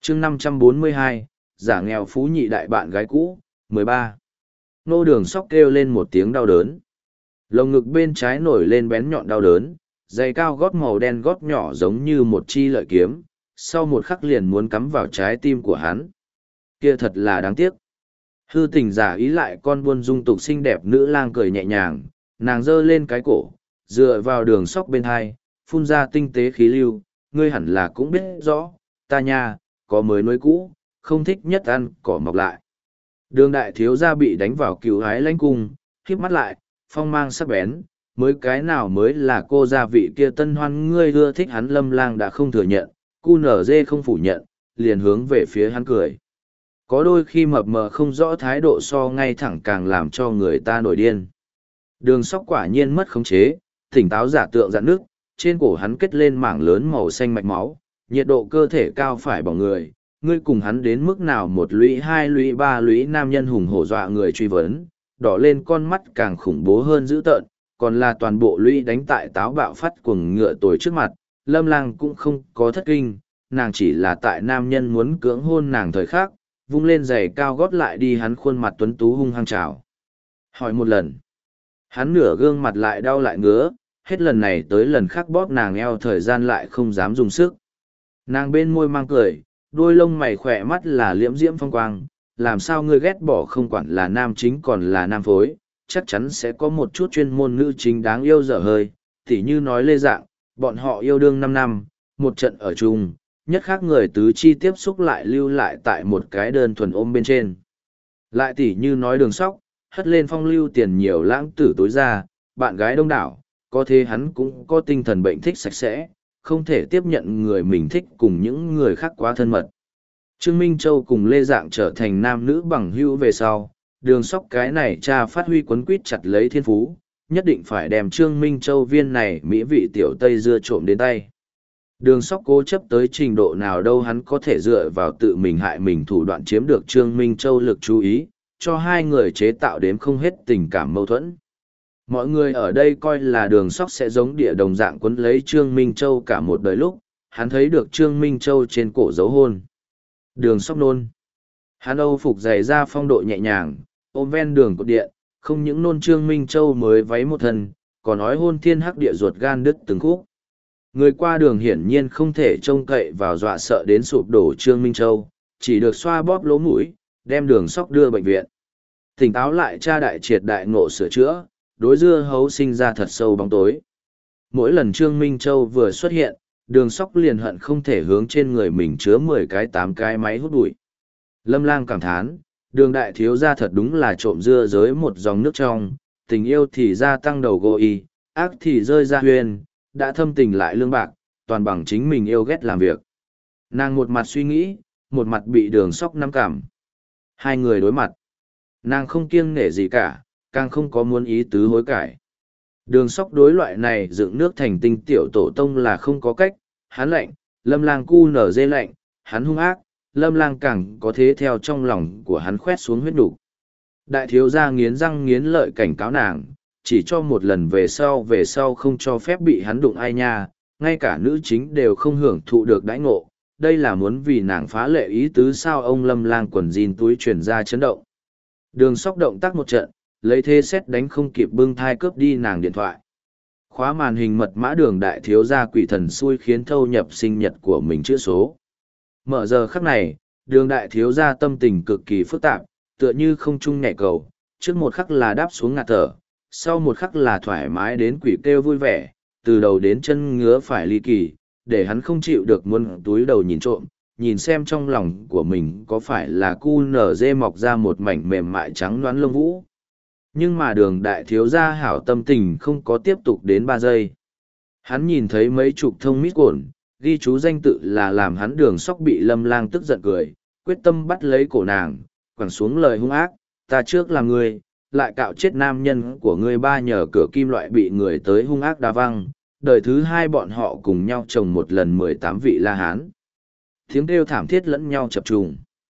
chương 542, giả nghèo phú nhị đại bạn gái cũ, 13. Nô Đường Sóc kêu lên một tiếng đau đớn. Lồng ngực bên trái nổi lên bén nhọn đau đớn, giày cao gót màu đen gót nhỏ giống như một chi lợi kiếm, sau một khắc liền muốn cắm vào trái tim của hắn. Kia thật là đáng tiếc. Hư tình giả ý lại con buôn dung tục xinh đẹp nữ lang cười nhẹ nhàng, nàng giơ lên cái cổ, dựa vào Đường Sóc bên hai, phun ra tinh tế khí lưu, ngươi hẳn là cũng biết rõ, ta nha, có mới nuôi cũ, không thích nhất ăn cỏ mọc lại. Đường đại thiếu gia bị đánh vào cựu hái lãnh cung, khiếp mắt lại, phong mang sắc bén, mới cái nào mới là cô gia vị kia tân hoan ngươi ưa thích hắn. Lâm Lang đã không thừa nhận, cu nở dê không phủ nhận, liền hướng về phía hắn cười. Có đôi khi mập mờ không rõ thái độ so ngay thẳng càng làm cho người ta nổi điên. Đường Sóc quả nhiên mất khống chế, tỉnh táo giả tượng dạn nước, trên cổ hắn kết lên mảng lớn màu xanh mạch máu, nhiệt độ cơ thể cao phải bỏng người. Ngươi cùng hắn đến mức nào, một lũy hai lũy ba lũy, nam nhân hùng hổ dọa người truy vấn, đỏ lên con mắt càng khủng bố hơn dữ tợn, còn là toàn bộ lũy đánh tại táo bạo phát cuồng ngựa tồi trước mặt. Lâm Lang cũng không có thất kinh, nàng chỉ là tại nam nhân muốn cưỡng hôn nàng thời khắc, vung lên giày cao gót lại đi hắn khuôn mặt tuấn tú hung hăng chào. Hỏi một lần, hắn nửa gương mặt lại đau lại ngứa, hết lần này tới lần khác bóp nàng eo thời gian lại không dám dùng sức. Nàng bên môi mang cười, đôi lông mày khỏe mắt là liễm diễm phong quang, làm sao ngươi ghét bỏ không quản là nam chính còn là nam phối, chắc chắn sẽ có một chút chuyên môn nữ chính đáng yêu dở hơi, tỉ như nói Lê Dạng, bọn họ yêu đương 5 năm, một trận ở chung, nhất khác người tứ chi tiếp xúc lại lưu lại tại một cái đơn thuần ôm bên trên. Lại tỉ như nói Đường Sóc, hất lên phong lưu tiền nhiều lãng tử tối ra, bạn gái đông đảo, có thế hắn cũng có tinh thần bệnh thích sạch sẽ, không thể tiếp nhận người mình thích cùng những người khác quá thân mật. Trương Minh Châu cùng Lê Dạng trở thành nam nữ bằng hữu về sau, Đường Sóc cái này cha phát huy quấn quýt chặt lấy thiên phú, nhất định phải đem Trương Minh Châu viên này mỹ vị tiểu Tây dưa trộm đến tay. Đường Sóc cố chấp tới trình độ nào đâu, hắn có thể dựa vào tự mình hại mình thủ đoạn chiếm được Trương Minh Châu lực chú ý, cho hai người chế tạo đến không hết tình cảm mâu thuẫn. Mọi người ở đây coi là Đường Sóc sẽ giống địa đồng dạng quấn lấy Trương Minh Châu cả một đời lúc, hắn thấy được Trương Minh Châu trên cổ dấu hôn. Đường Sóc nôn. Hắn âu phục giày ra phong độ nhẹ nhàng, ôm ven đường cột điện, không những nôn Trương Minh Châu mới váy một thân, còn nói hôn thiên hắc địa ruột gan đứt từng khúc. Người qua đường hiển nhiên không thể trông cậy vào dọa sợ đến sụp đổ Trương Minh Châu, chỉ được xoa bóp lỗ mũi, đem Đường Sóc đưa bệnh viện. Tỉnh táo lại cha đại triệt đại ngộ sửa chữa, đối dưa hấu sinh ra thật sâu bóng tối. Mỗi lần Trương Minh Châu vừa xuất hiện, Đường Sóc liền hận không thể hướng trên người mình chứa 10 cái 8 cái máy hút bụi. Lâm Lang cảm thán, Đường đại thiếu gia thật đúng là trộm dưa giới một dòng nước trong, tình yêu thì gia tăng đầu gỗ y, ác thì rơi ra huyền, đã thâm tình lại lương bạc, toàn bằng chính mình yêu ghét làm việc. Nàng một mặt suy nghĩ, một mặt bị Đường Sóc nắm cảm. Hai người đối mặt. Nàng không kiêng nể gì cả, càng không có muốn ý tứ hối cải. Đường Sóc đối loại này dựng nước thành tinh tiểu tổ tông là không có cách, hắn lạnh, Lâm Lang cu nở dê lạnh, hắn hung ác, Lâm Lang càng có thế theo trong lòng của hắn khoét xuống huyết đủ. Đại thiếu gia nghiến răng nghiến lợi cảnh cáo nàng, chỉ cho một lần về sau không cho phép bị hắn đụng ai nha, ngay cả nữ chính đều không hưởng thụ được đãi ngộ, đây là muốn vì nàng phá lệ ý tứ sao. Ông Lâm Lang quần jean túi chuyển ra chấn động. Đường Sóc động tác một trận, lấy thế xét đánh không kịp bưng thai cướp đi nàng điện thoại. Khóa màn hình mật mã Đường đại thiếu gia quỷ thần xui khiến thâu nhập sinh nhật của mình chữ số. Mở giờ khắc này, Đường đại thiếu gia tâm tình cực kỳ phức tạp, tựa như không trung nhảy cầu, trước một khắc là đáp xuống ngạt thở, sau một khắc là thoải mái đến quỷ kêu vui vẻ, từ đầu đến chân ngứa phải ly kỳ, để hắn không chịu được muốn túi đầu nhìn trộm, nhìn xem trong lòng của mình có phải là cu nở dê mọc ra một mảnh mềm mại trắng đoán lông vũ. Nhưng mà Đường đại thiếu gia hảo tâm tình không có tiếp tục đến 3 giây. Hắn nhìn thấy mấy chục thông mít cồn, ghi chú danh tự là làm hắn Đường Sóc bị Lâm Lang tức giận cười, quyết tâm bắt lấy cổ nàng, quẳng xuống lời hung ác, ta trước là người, lại cạo chết nam nhân của ngươi ba nhờ cửa kim loại bị người tới hung ác đá văng, đời thứ hai bọn họ cùng nhau chồng một lần 18 vị La Hán. Tiếng kêu thảm thiết lẫn nhau chập trùng.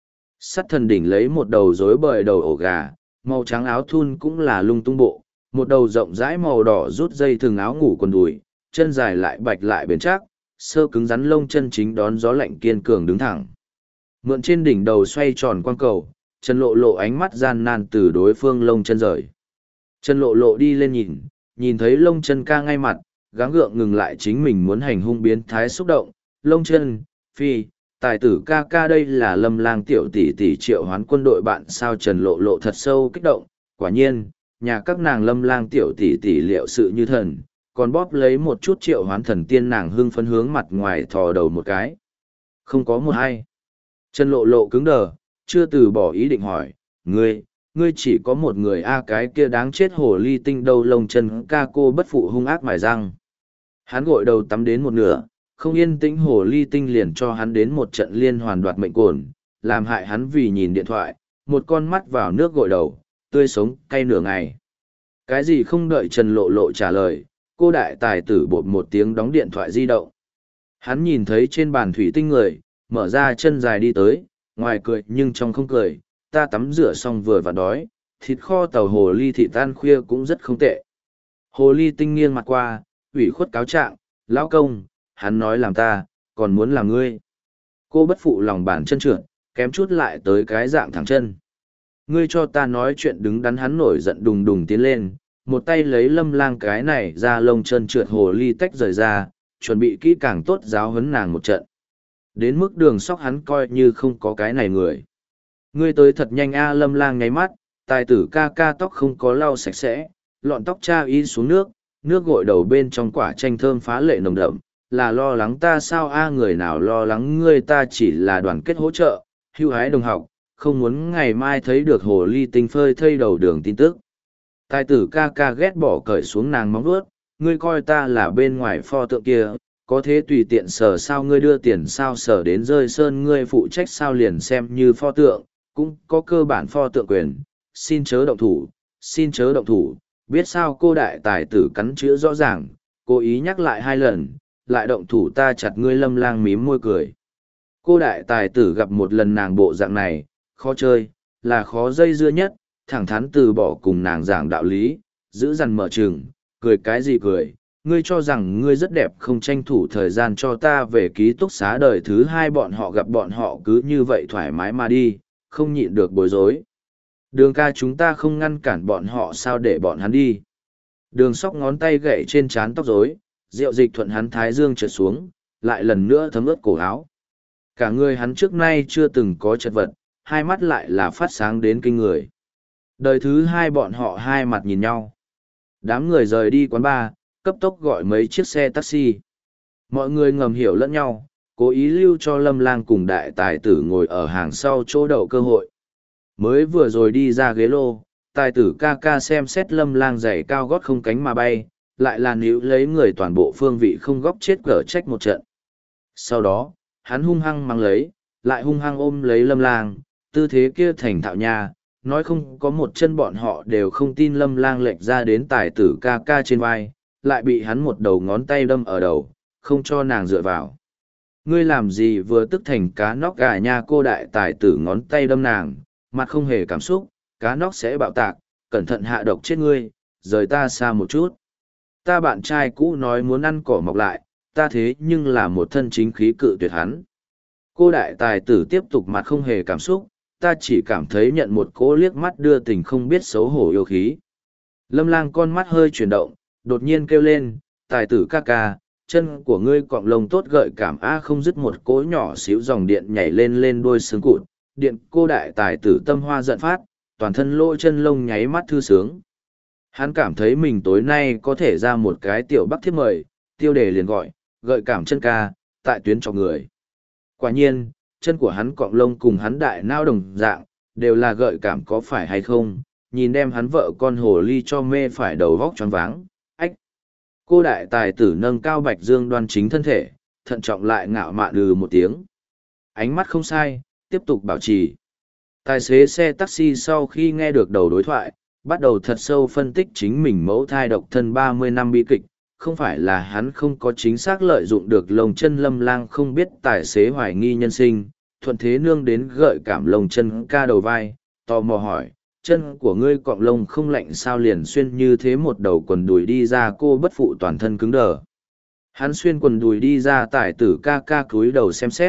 Sắt thần đỉnh lấy một đầu rối bời đầu ổ gà, màu trắng áo thun cũng là lung tung bộ, một đầu rộng rãi màu đỏ rút dây thừng áo ngủ quần đùi, chân dài lại bạch lại bền chắc, sơ cứng rắn lông chân chính đón gió lạnh kiên cường đứng thẳng. Mượn trên đỉnh đầu xoay tròn quang cầu, Trần Lộ Lộ ánh mắt gian nan từ đối phương lông chân rời. Trần Lộ Lộ đi lên nhìn thấy lông chân ca ngay mặt, gắng gượng ngừng lại chính mình muốn hành hung biến thái xúc động. Lông chân, phi, tài tử ca ca đây là Lâm Lang tiểu tỷ tỷ triệu hoán quân đội bạn sao? Trần Lộ Lộ thật sâu kích động, quả nhiên, nhà các nàng Lâm Lang tiểu tỷ tỷ liệu sự như thần, còn bóp lấy một chút triệu hoán thần tiên, nàng hưng phấn hướng mặt ngoài thò đầu một cái. Không có một hay. Trần Lộ Lộ cứng đờ, chưa từ bỏ ý định hỏi, ngươi chỉ có một người cái kia đáng chết hồ ly tinh đâu? Lông chân ca cô bất phụ hung ác mài răng. Hắn gội đầu tắm đến một nửa, không yên tĩnh hồ ly tinh liền cho hắn đến một trận liên hoàn đoạt mệnh cồn, làm hại hắn vì nhìn điện thoại, một con mắt vào nước gội đầu, tươi sống cay nửa ngày. Cái gì? Không đợi Trần Lộ Lộ trả lời, cô đại tài tử bột một tiếng đóng điện thoại di động. Hắn nhìn thấy trên bàn thủy tinh người, mở ra chân dài đi tới, ngoài cười nhưng trong không cười, ta tắm rửa xong vừa và đói, thịt kho tàu hồ ly thịt tan khuya cũng rất không tệ. Hồ ly tinh nghiêng mặt qua, ủy khuất cáo trạng, lão công, hắn nói làm ta, còn muốn làm ngươi. Cô bất phụ lòng bàn chân trượt, kém chút lại tới cái dạng thẳng chân. Ngươi cho ta nói chuyện đứng đắn. Hắn nổi giận đùng đùng tiến lên, một tay lấy Lâm Lang cái này ra lông chân trượt hồ ly tách rời ra, chuẩn bị kỹ càng tốt giáo huấn nàng một trận. Đến mức Đường Sóc hắn coi như không có cái này người. Ngươi tới thật nhanh Lâm Lang nháy mắt, tài tử ca ca tóc không có lau sạch sẽ, lọn tóc cha y xuống nước gội đầu bên trong quả chanh thơm phá lệ nồng đậm, là lo lắng ta sao? Người nào lo lắng ngươi, ta chỉ là đoàn kết hỗ trợ, hưu hái đồng học, không muốn ngày mai thấy được hồ ly tinh phơi thây đầu đường tin tức. Tài tử ca ca ghét bỏ cởi xuống nàng móng vuốt, ngươi coi ta là bên ngoài pho tượng kia, có thế tùy tiện sờ sao? Ngươi đưa tiền sao sờ đến rơi sơn? Ngươi phụ trách sao liền xem như pho tượng, cũng có cơ bản pho tượng quyền, xin chớ động thủ, xin chớ động thủ. Biết sao? Cô đại tài tử cắn chữ rõ ràng, cố ý nhắc lại 2 lần, lại động thủ ta chặt ngươi. Lâm Lang mím môi cười. Cô đại tài tử gặp một lần nàng bộ dạng này, khó chơi, là khó dây dưa nhất, thẳng thắn từ bỏ cùng nàng giảng đạo lý, giữ dằn mở trừng, cười cái gì cười, ngươi cho rằng ngươi rất đẹp không tranh thủ thời gian cho ta về ký túc xá? Đời thứ 2 bọn họ gặp bọn họ cứ như vậy thoải mái mà đi, không nhịn được bối rối. Đường ca chúng ta không ngăn cản bọn họ sao? Để bọn hắn đi. Đường Sóc ngón tay gậy trên trán tóc rối, rượu dịch thuận hắn thái dương trượt xuống, lại lần nữa thấm ướt cổ áo. Cả người hắn trước nay chưa từng có chật vật, hai mắt lại là phát sáng đến kinh người. Đời thứ 2 bọn họ hai mặt nhìn nhau. Đám người rời đi quán bar, cấp tốc gọi mấy chiếc xe taxi. Mọi người ngầm hiểu lẫn nhau, cố ý lưu cho Lâm Lang cùng đại tài tử ngồi ở hàng sau chỗ đậu cơ hội. Mới vừa rồi đi ra ghế lô, tài tử ca ca xem xét Lâm Lang giày cao gót không cánh mà bay, lại là níu lấy người toàn bộ phương vị không góc chết cỡ trách một trận. Sau đó, hắn hung hăng mang lấy, lại hung hăng ôm lấy Lâm Lang, tư thế kia thành thạo nha, nói không có một chân bọn họ đều không tin. Lâm Lang lệch ra đến tài tử ca ca trên vai, lại bị hắn một đầu ngón tay đâm ở đầu, không cho nàng dựa vào. Ngươi làm gì vừa tức thành cá nóc gà nha? Cô đại tài tử ngón tay đâm nàng, mặt không hề cảm xúc, cá nóc sẽ bạo tạc, cẩn thận hạ độc chết ngươi, rời ta xa một chút. Ta bạn trai cũ nói muốn ăn cỏ mọc lại, ta thế nhưng là một thân chính khí cự tuyệt hắn. Cô đại tài tử tiếp tục mặt không hề cảm xúc, ta chỉ cảm thấy nhận một cỗ liếc mắt đưa tình không biết xấu hổ yêu khí. Lâm Lang con mắt hơi chuyển động, đột nhiên kêu lên, tài tử ca ca, chân của ngươi cọng lông tốt gợi cảm không dứt một cỗ nhỏ xíu dòng điện nhảy lên lên đuôi xương cụt, điện cô đại tài tử tâm hoa giận phát, toàn thân lỗ chân lông nháy mắt thư sướng. Hắn cảm thấy mình tối nay có thể ra một cái tiểu bắc thiếp mời, tiêu đề liền gọi, gợi cảm chân ca, tại tuyến cho người. Quả nhiên, chân của hắn cọng lông cùng hắn đại nao đồng dạng, đều là gợi cảm có phải hay không, nhìn đem hắn vợ con hồ ly cho mê phải đầu vóc choáng váng. Ách! Cô đại tài tử nâng cao bạch dương đoan chính thân thể, thận trọng lại ngạo mạn một tiếng. Ánh mắt không sai, tiếp tục bảo trì. Tài xế xe taxi sau khi nghe được đầu đối thoại, bắt đầu thật sâu phân tích chính mình mẫu thai độc thân 30 năm bi kịch. Không phải là hắn không có chính xác lợi dụng được lồng chân Lâm Lang không biết tài xế hoài nghi nhân sinh, thuận thế nương đến gợi cảm lồng chân ca đầu vai, tò mò hỏi, chân của ngươi cọng lông không lạnh sao? Liền xuyên như thế một đầu quần đùi đi ra? Cô bất phụ toàn thân cứng đờ. Hắn xuyên quần đùi đi ra, tài tử ca ca cúi đầu xem xét,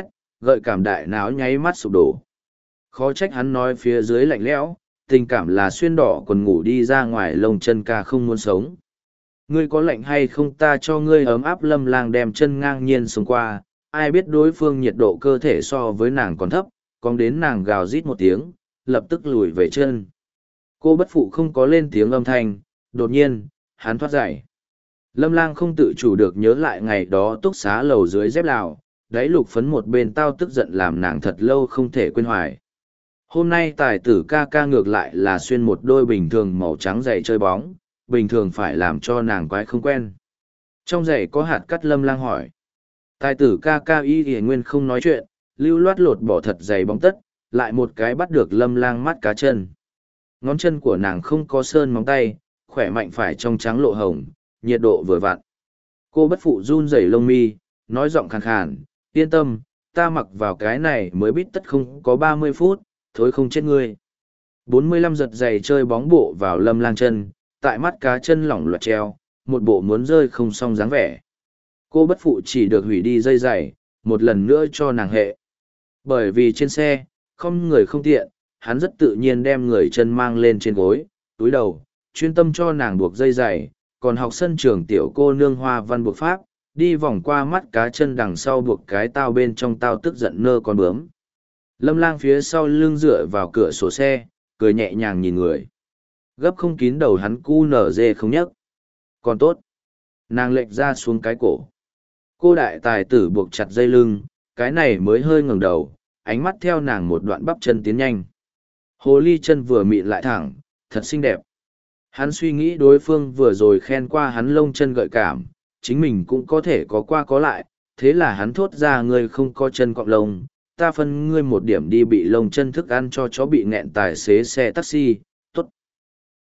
gợi cảm đại não nháy mắt sụp đổ. Khó trách hắn nói phía dưới lạnh lẽo, tình cảm là xuyên đỏ quần ngủ đi ra ngoài lông chân ca không muốn sống. Ngươi có lạnh hay không ta cho ngươi ấm áp. Lâm Lang đem chân ngang nhiên xuống qua, ai biết đối phương nhiệt độ cơ thể so với nàng còn thấp, còn đến nàng gào rít một tiếng, lập tức lùi về chân. Cô bất phụ không có lên tiếng âm thanh, đột nhiên, hắn thoát dậy. Lâm Lang không tự chủ được nhớ lại ngày đó túc xá lầu dưới dép Lào, đáy lục phấn một bên tao tức giận làm nàng thật lâu không thể quên hoài. Hôm nay tài tử ca ca ngược lại là xuyên một đôi bình thường màu trắng giày chơi bóng, bình thường phải làm cho nàng quái không quen. Trong giày có hạt cắt. Lâm Lang hỏi. Tài tử ca ca y y nguyên không nói chuyện, lưu loát lột bỏ thật giày bóng tất, lại một cái bắt được Lâm Lang mắt cá chân. Ngón chân của nàng không có sơn móng tay, khỏe mạnh phải trong trắng lộ hồng, nhiệt độ vừa vặn. Cô bất phụ run rẩy lông mi, nói giọng khàn khàn, yên tâm, ta mặc vào cái này mới biết tất không có 30 phút, thối không chết ngươi. 45 giật giày chơi bóng bộ vào Lâm Lang chân, tại mắt cá chân lỏng loạt treo, một bộ muốn rơi không xong dáng vẻ. Cô bất phụ chỉ được hủy đi dây giày, một lần nữa cho nàng hệ. Bởi vì trên xe, không người không tiện, hắn rất tự nhiên đem người chân mang lên trên gối, túi đầu, chuyên tâm cho nàng buộc dây giày, còn học sân trường tiểu cô nương hoa văn buộc pháp, đi vòng qua mắt cá chân đằng sau buộc cái tao bên trong tao tức giận nơ con bướm. Lâm Lang phía sau lưng dựa vào cửa sổ xe, cười nhẹ nhàng nhìn người. Gấp không kín đầu hắn cu nở dê không nhấc. Còn tốt. Nàng lệch ra xuống cái cổ. Cô đại tài tử buộc chặt dây lưng, cái này mới hơi ngẩng đầu, ánh mắt theo nàng một đoạn bắp chân tiến nhanh. Hồ ly chân vừa mịn lại thẳng, thật xinh đẹp. Hắn suy nghĩ đối phương vừa rồi khen qua hắn lông chân gợi cảm, chính mình cũng có thể có qua có lại, thế là hắn thốt ra ngươi không có chân cọng lông, ta phân ngươi một điểm đi bị lông chân thức ăn cho chó bị nghẹn tài xế xe taxi,